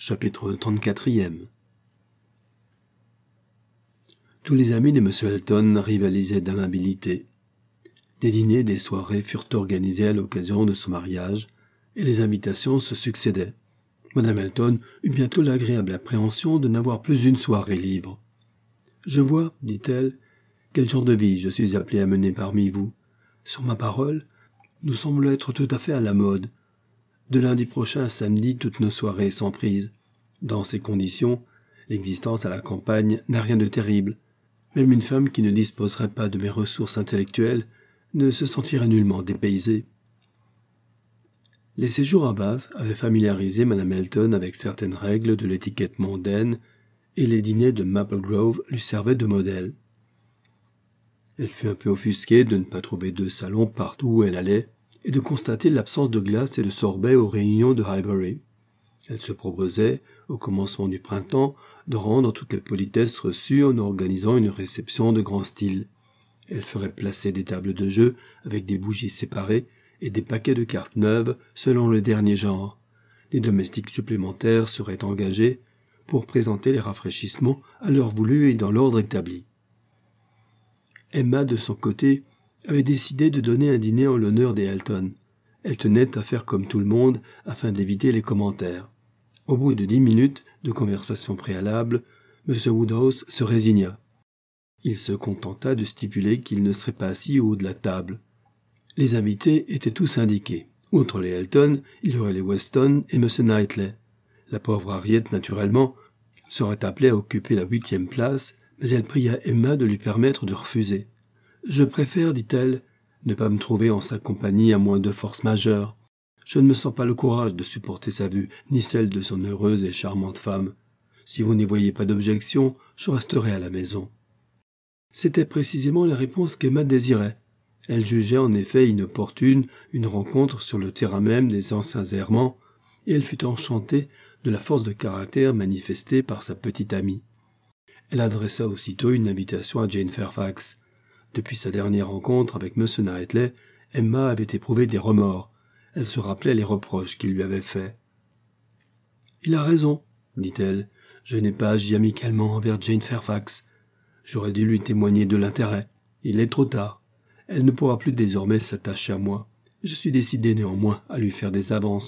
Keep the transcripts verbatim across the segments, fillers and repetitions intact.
Chapitre trente-quatre. Tous les amis de M. Elton rivalisaient d'amabilité. Des dîners et des soirées furent organisés à l'occasion de son mariage, et les invitations se succédaient. Mme Elton eut bientôt l'agréable appréhension de n'avoir plus une soirée libre. « Je vois, dit-elle, quel genre de vie je suis appelée à mener parmi vous. Sur ma parole, nous semblons être tout à fait à la mode. De lundi prochain à samedi, toutes nos soirées sont prises. Dans ces conditions, l'existence à la campagne n'a rien de terrible. Même une femme qui ne disposerait pas de mes ressources intellectuelles ne se sentirait nullement dépaysée. » Les séjours à Bath avaient familiarisé Mme Elton avec certaines règles de l'étiquette mondaine, et les dîners de Maple Grove lui servaient de modèle. Elle fut un peu offusquée de ne pas trouver de salon partout où elle allait, et de constater l'absence de glace et de sorbet aux réunions de Highbury. Elle se proposait, au commencement du printemps, de rendre toutes les politesses reçues en organisant une réception de grand style. Elle ferait placer des tables de jeu avec des bougies séparées et des paquets de cartes neuves selon le dernier genre. Des domestiques supplémentaires seraient engagés pour présenter les rafraîchissements à l'heure voulue et dans l'ordre établi. Emma, de son côté, avait décidé de donner un dîner en l'honneur des Elton. Elle tenait à faire comme tout le monde afin d'éviter les commentaires. Au bout de dix minutes de conversation préalable, M. Woodhouse se résigna. Il se contenta de stipuler qu'il ne serait pas assis au haut de la table. Les invités étaient tous indiqués. Outre les Elton, il y aurait les Weston et M. Knightley. La pauvre Harriet, naturellement, serait appelée à occuper la huitième place, mais elle pria Emma de lui permettre de refuser. « Je préfère, dit-elle, ne pas me trouver en sa compagnie à moins de force majeure. Je ne me sens pas le courage de supporter sa vue, ni celle de son heureuse et charmante femme. Si vous n'y voyez pas d'objection, je resterai à la maison. » C'était précisément la réponse qu'Emma désirait. Elle jugeait en effet inopportune une rencontre sur le terrain même des anciens errements, et elle fut enchantée de la force de caractère manifestée par sa petite amie. Elle adressa aussitôt une invitation à Jane Fairfax. Depuis sa dernière rencontre avec M. Knightley, Emma avait éprouvé des remords. Elle se rappelait les reproches qu'il lui avait faits. « Il a raison, dit-elle. Je n'ai pas agi amicalement envers Jane Fairfax. J'aurais dû lui témoigner de l'intérêt. Il est trop tard. Elle ne pourra plus désormais s'attacher à moi. Je suis décidé néanmoins à lui faire des avances. »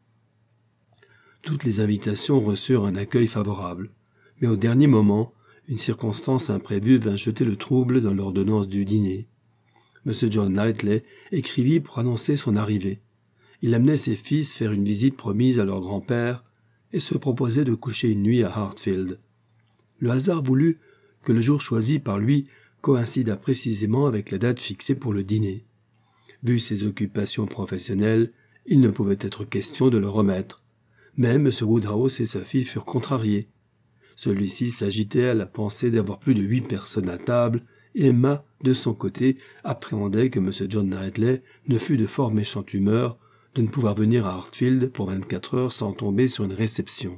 Toutes les invitations reçurent un accueil favorable. Mais au dernier moment, une circonstance imprévue vint jeter le trouble dans l'ordonnance du dîner. M. John Knightley écrivit pour annoncer son arrivée. Il amenait ses fils faire une visite promise à leur grand-père et se proposait de coucher une nuit à Hartfield. Le hasard voulut que le jour choisi par lui coïncida précisément avec la date fixée pour le dîner. Vu ses occupations professionnelles, il ne pouvait être question de le remettre. Mais M. Woodhouse et sa fille furent contrariés. Celui-ci s'agitait à la pensée d'avoir plus de huit personnes à table, et Emma, de son côté, appréhendait que M. John Knightley ne fût de fort méchante humeur de ne pouvoir venir à Hartfield pour vingt-quatre heures sans tomber sur une réception.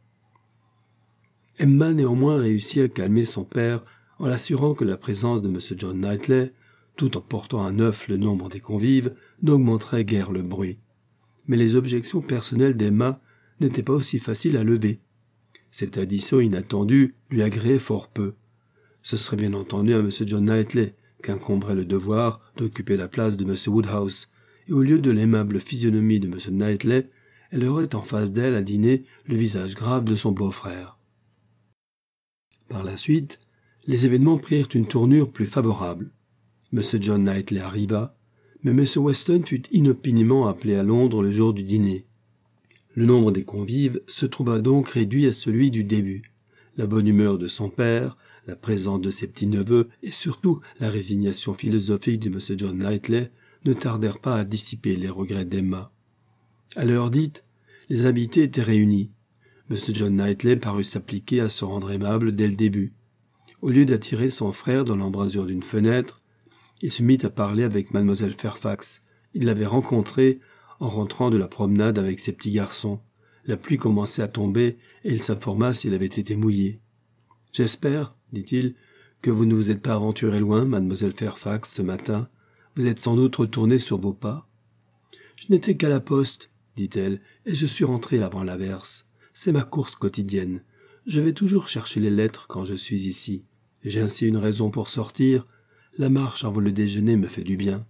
Emma néanmoins réussit à calmer son père en l'assurant que la présence de M. John Knightley, tout en portant à neuf le nombre des convives, n'augmenterait guère le bruit. Mais les objections personnelles d'Emma n'étaient pas aussi faciles à lever. Cette addition inattendue lui agréait fort peu. Ce serait bien entendu à M. John Knightley qu'incomberait le devoir d'occuper la place de M. Woodhouse, et au lieu de l'aimable physionomie de M. Knightley, elle aurait en face d'elle à dîner le visage grave de son beau-frère. Par la suite, les événements prirent une tournure plus favorable. M. John Knightley arriva, mais M. Weston fut inopinément appelé à Londres le jour du dîner. Le nombre des convives se trouva donc réduit à celui du début. La bonne humeur de son père, la présence de ses petits-neveux et surtout la résignation philosophique de M. John Knightley ne tardèrent pas à dissiper les regrets d'Emma. À l'heure dite, les invités étaient réunis. M. John Knightley parut s'appliquer à se rendre aimable dès le début. Au lieu d'attirer son frère dans l'embrasure d'une fenêtre, il se mit à parler avec Mlle Fairfax. Il l'avait rencontrée en rentrant de la promenade avec ses petits garçons. La pluie commençait à tomber et il s'informa s'il avait été mouillé. « J'espère, dit-il, que vous ne vous êtes pas aventuré loin, Mlle Fairfax, ce matin. Vous êtes sans doute retournée sur vos pas. »« Je n'étais qu'à la poste, dit-elle, et je suis rentrée avant l'averse. C'est ma course quotidienne. Je vais toujours chercher les lettres quand je suis ici. J'ai ainsi une raison pour sortir. La marche avant le déjeuner me fait du bien.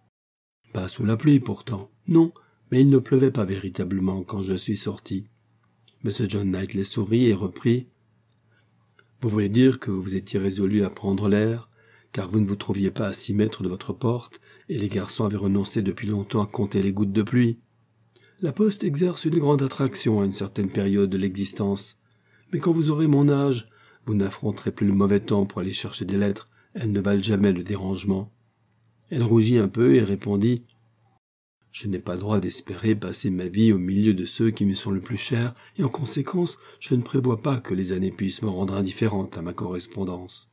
Pas sous la pluie pourtant, non, mais il ne pleuvait pas véritablement quand je suis sorti. M. John Knightley sourit et reprit. Vous voulez dire que vous étiez résolu à prendre l'air, car vous ne vous trouviez pas à six mètres de votre porte, et les garçons avaient renoncé depuis longtemps à compter les gouttes de pluie. La poste exerce une grande attraction à une certaine période de l'existence. Mais quand vous aurez mon âge, vous n'affronterez plus le mauvais temps pour aller chercher des lettres. Elles ne valent jamais le dérangement. Elle rougit un peu et répondit « Je n'ai pas le droit d'espérer passer ma vie au milieu de ceux qui me sont le plus chers, et en conséquence, je ne prévois pas que les années puissent me rendre indifférente à ma correspondance.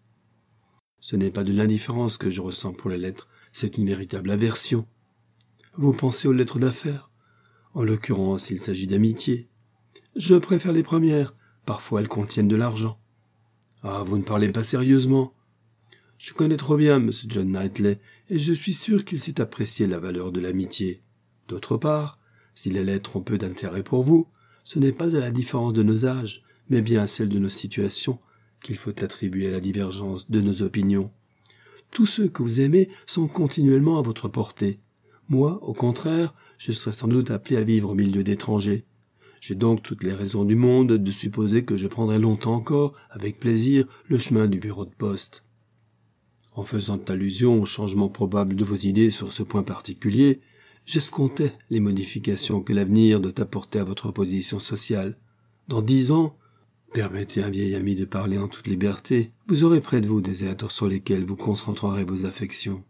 Ce n'est pas de l'indifférence que je ressens pour les lettres, c'est une véritable aversion. Vous pensez aux lettres d'affaires ? En l'occurrence, il s'agit d'amitié. Je préfère les premières, parfois elles contiennent de l'argent. Ah, vous ne parlez pas sérieusement. Je connais trop bien M. John Knightley, et je suis sûr qu'il sait apprécier la valeur de l'amitié. D'autre part, si les lettres ont peu d'intérêt pour vous, ce n'est pas à la différence de nos âges, mais bien à celle de nos situations, qu'il faut attribuer à la divergence de nos opinions. Tous ceux que vous aimez sont continuellement à votre portée. Moi, au contraire, je serais sans doute appelé à vivre au milieu d'étrangers. J'ai donc toutes les raisons du monde de supposer que je prendrai longtemps encore, avec plaisir, le chemin du bureau de poste. En faisant allusion au changement probable de vos idées sur ce point particulier, j'escomptais les modifications que l'avenir doit apporter à votre position sociale. Dans dix ans, permettez à un vieil ami de parler en toute liberté, vous aurez près de vous des êtres sur lesquels vous concentrerez vos affections.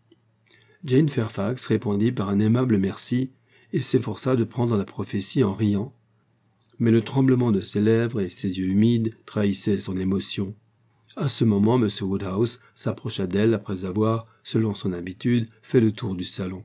Jane Fairfax répondit par un aimable merci et s'efforça de prendre la prophétie en riant. Mais le tremblement de ses lèvres et ses yeux humides trahissaient son émotion. À ce moment, M. Woodhouse s'approcha d'elle après avoir, selon son habitude, fait le tour du salon.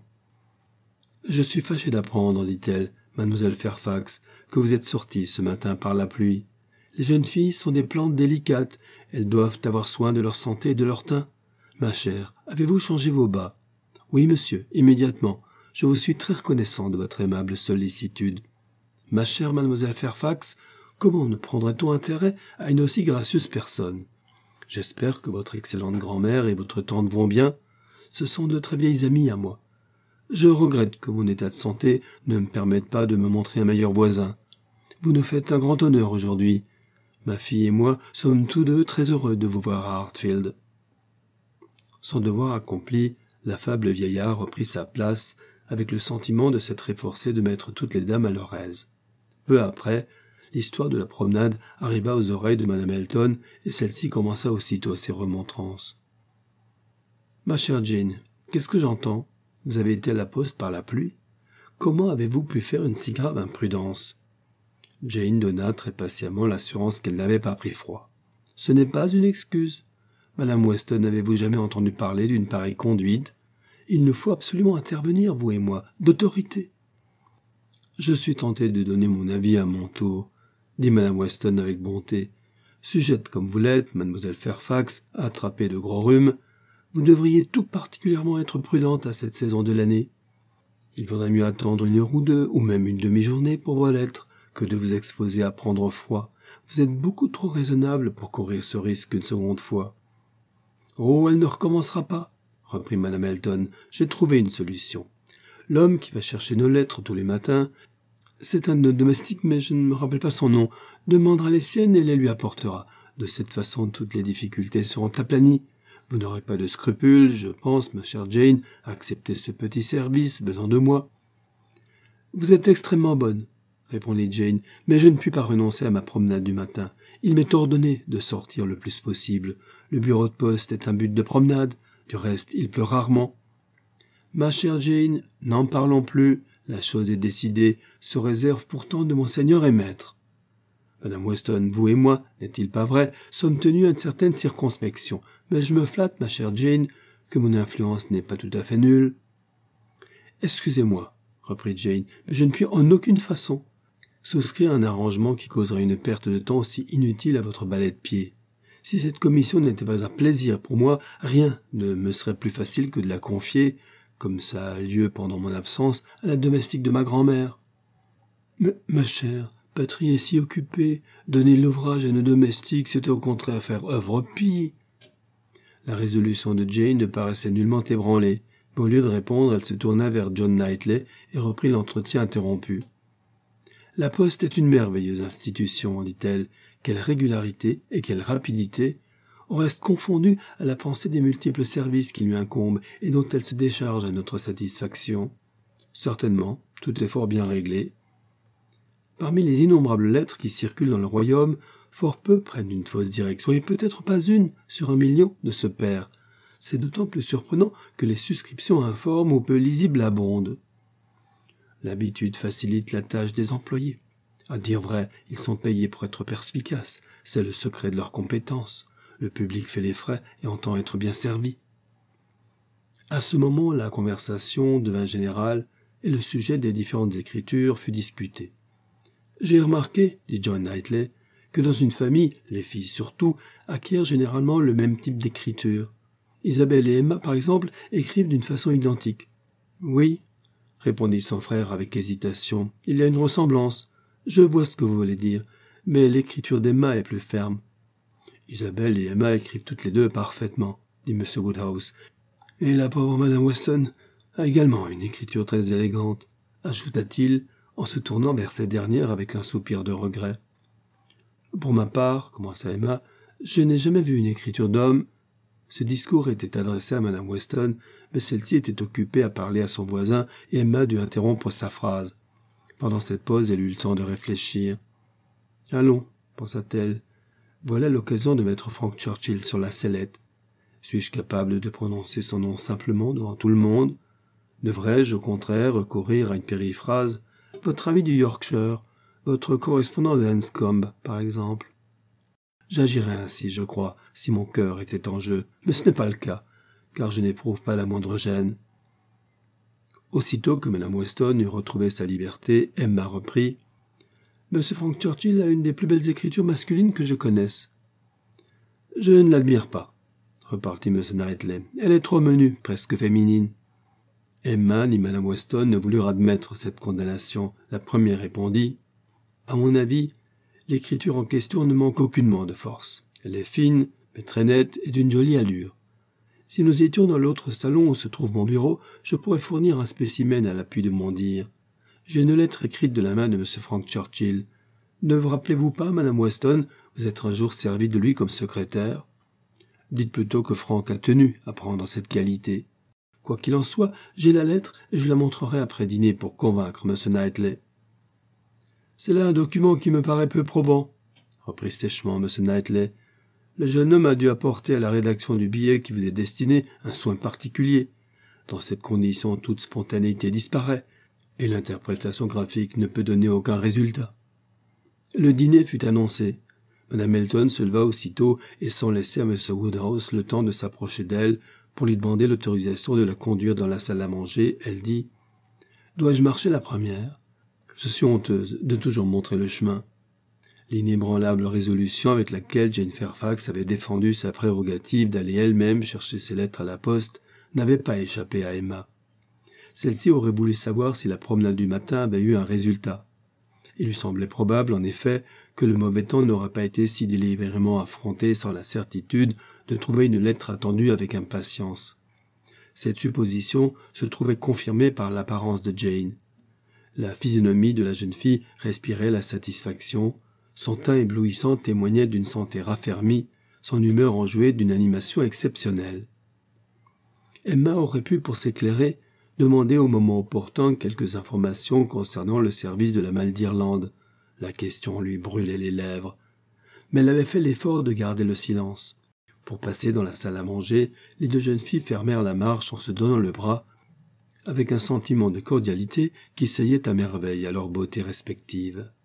« Je suis fâché d'apprendre, dit-elle, mademoiselle Fairfax, que vous êtes sortie ce matin par la pluie. Les jeunes filles sont des plantes délicates, elles doivent avoir soin de leur santé et de leur teint. Ma chère, avez-vous changé vos bas ? Oui, monsieur, immédiatement. Je vous suis très reconnaissant de votre aimable sollicitude. Ma chère mademoiselle Fairfax, comment ne prendrait-on intérêt à une aussi gracieuse personne ? J'espère que votre excellente grand-mère et votre tante vont bien. Ce sont de très vieilles amies à moi. Je regrette que mon état de santé ne me permette pas de me montrer un meilleur voisin. Vous nous faites un grand honneur aujourd'hui. Ma fille et moi sommes tous deux très heureux de vous voir à Hartfield. » Son devoir accompli, l'affable vieillard reprit sa place avec le sentiment de s'être efforcé de mettre toutes les dames à leur aise. Peu après, l'histoire de la promenade arriva aux oreilles de Madame Elton et celle-ci commença aussitôt ses remontrances. « Ma chère Jane, qu'est-ce que j'entends ? Vous avez été à la poste par la pluie ? Comment avez-vous pu faire une si grave imprudence ?» Jane donna très patiemment l'assurance qu'elle n'avait pas pris froid. « Ce n'est pas une excuse. Madame Weston, avez-vous jamais entendu parler d'une pareille conduite ? Il nous faut absolument intervenir, vous et moi, d'autorité. » « Je suis tenté de donner mon avis à mon tour, » dit Madame Weston avec bonté. « Sujette comme vous l'êtes, mademoiselle Fairfax, à attraper de gros rhumes, vous devriez tout particulièrement être prudente à cette saison de l'année. Il vaudrait mieux attendre une heure ou deux, ou même une demi-journée pour vos lettres, que de vous exposer à prendre froid. Vous êtes beaucoup trop raisonnable pour courir ce risque une seconde fois. »« Oh, elle ne recommencera pas, » reprit Madame Elton. « J'ai trouvé une solution. L'homme qui va chercher nos lettres tous les matins, c'est un de nos domestiques, mais je ne me rappelle pas son nom, demandera les siennes et les lui apportera. De cette façon, toutes les difficultés seront aplanies. Vous n'aurez pas de scrupules, je pense, ma chère Jane, à accepter ce petit service venant de moi. »« Vous êtes extrêmement bonne, » répondit Jane, « mais je ne puis pas renoncer à ma promenade du matin. Il m'est ordonné de sortir le plus possible. Le bureau de poste est un but de promenade. Du reste, il pleut rarement. »« Ma chère Jane, n'en parlons plus. La chose est décidée, sous réserve pourtant de mon seigneur et maître. Madame Weston, vous et moi, n'est-il pas vrai, sommes tenus à une certaine circonspection, mais je me flatte, ma chère Jane, que mon influence n'est pas tout à fait nulle. »« Excusez-moi, » reprit Jane, « mais je ne puis en aucune façon souscrire un arrangement qui causerait une perte de temps aussi inutile à votre balai de pied. Si cette commission n'était pas un plaisir pour moi, rien ne me serait plus facile que de la confier, comme ça a lieu pendant mon absence, à la domestique de ma grand-mère. »« Mais, ma chère, Patrie est si occupée, donner l'ouvrage à nos domestiques, c'est au contraire faire œuvre pie. » La résolution de Jane ne paraissait nullement ébranlée, mais au lieu de répondre, elle se tourna vers John Knightley et reprit l'entretien interrompu. « La poste est une merveilleuse institution, dit-elle. Quelle régularité et quelle rapidité! On reste confondu à la pensée des multiples services qui lui incombent et dont elle se décharge à notre satisfaction. Certainement, tout est fort bien réglé. Parmi les innombrables lettres qui circulent dans le royaume, fort peu prennent une fausse direction, et peut-être pas une sur un million ne se perd. C'est d'autant plus surprenant que les suscriptions informes ou peu lisibles abondent. L'habitude facilite la tâche des employés. À dire vrai, ils sont payés pour être perspicaces, c'est le secret de leur compétence. Le public fait les frais et entend être bien servi. » À ce moment, la conversation devint générale et le sujet des différentes écritures fut discuté. « J'ai remarqué, dit John Knightley, que dans une famille, les filles surtout, acquièrent généralement le même type d'écriture. Isabelle et Emma, par exemple, écrivent d'une façon identique. »« Oui, » répondit son frère avec hésitation, « il y a une ressemblance. Je vois ce que vous voulez dire, mais l'écriture d'Emma est plus ferme. »« Isabelle et Emma écrivent toutes les deux parfaitement, » dit M. Woodhouse. « Et la pauvre Madame Weston a également une écriture très élégante, » ajouta-t-il, en se tournant vers cette dernière avec un soupir de regret. « Pour ma part, commença Emma, je n'ai jamais vu une écriture d'homme. » Ce discours était adressé à Madame Weston, mais celle-ci était occupée à parler à son voisin et Emma dut interrompre sa phrase. Pendant cette pause, elle eut le temps de réfléchir. « Allons, pensa-t-elle, voilà l'occasion de mettre Frank Churchill sur la sellette. Suis-je capable de prononcer son nom simplement devant tout le monde? Devrais-je, au contraire, recourir à une périphrase? Votre ami du Yorkshire, votre correspondant de Anscombe, par exemple. J'agirais ainsi, je crois, si mon cœur était en jeu, mais ce n'est pas le cas, car je n'éprouve pas la moindre gêne. » Aussitôt que Mme Weston eut retrouvé sa liberté, Emma reprit. « M. Frank Churchill a une des plus belles écritures masculines que je connaisse. »« Je ne l'admire pas, » repartit M. Knightley. « Elle est trop menue, presque féminine. » Emma ni Mme Weston ne voulurent admettre cette condamnation. La première répondit. « À mon avis, l'écriture en question ne manque aucunement de force. Elle est fine, mais très nette et d'une jolie allure. Si nous étions dans l'autre salon où se trouve mon bureau, je pourrais fournir un spécimen à l'appui de mon dire. J'ai une lettre écrite de la main de M. Frank Churchill. Ne vous rappelez-vous pas, Mme Weston, vous êtes un jour servi de lui comme secrétaire? Dites plutôt que Frank a tenu à prendre cette qualité. Quoi qu'il en soit, j'ai la lettre et je la montrerai après dîner pour convaincre M. Knightley. »« C'est là un document qui me paraît peu probant, » reprit sèchement M. Knightley. « Le jeune homme a dû apporter à la rédaction du billet qui vous est destiné un soin particulier. Dans cette condition, toute spontanéité disparaît, et l'interprétation graphique ne peut donner aucun résultat. » Le dîner fut annoncé. Mme Elton se leva aussitôt et sans laisser à M. Woodhouse le temps de s'approcher d'elle pour lui demander l'autorisation de la conduire dans la salle à manger, elle dit « Dois-je marcher la première? Je suis honteuse de toujours montrer le chemin. » L'inébranlable résolution avec laquelle Jane Fairfax avait défendu sa prérogative d'aller elle-même chercher ses lettres à la poste n'avait pas échappé à Emma. Celle-ci aurait voulu savoir si la promenade du matin avait eu un résultat. Il lui semblait probable, en effet, que le mauvais temps n'aurait pas été si délibérément affronté sans la certitude de trouver une lettre attendue avec impatience. Cette supposition se trouvait confirmée par l'apparence de Jane. La physionomie de la jeune fille respirait la satisfaction, son teint éblouissant témoignait d'une santé raffermie, son humeur enjouée d'une animation exceptionnelle. Emma aurait pu, pour s'éclairer, demander au moment opportun quelques informations concernant le service de la Malle d'Irlande. La question lui brûlait les lèvres. Mais elle avait fait l'effort de garder le silence. Pour passer dans la salle à manger, les deux jeunes filles fermèrent la marche en se donnant le bras, avec un sentiment de cordialité qui seyait à merveille à leur beauté respective.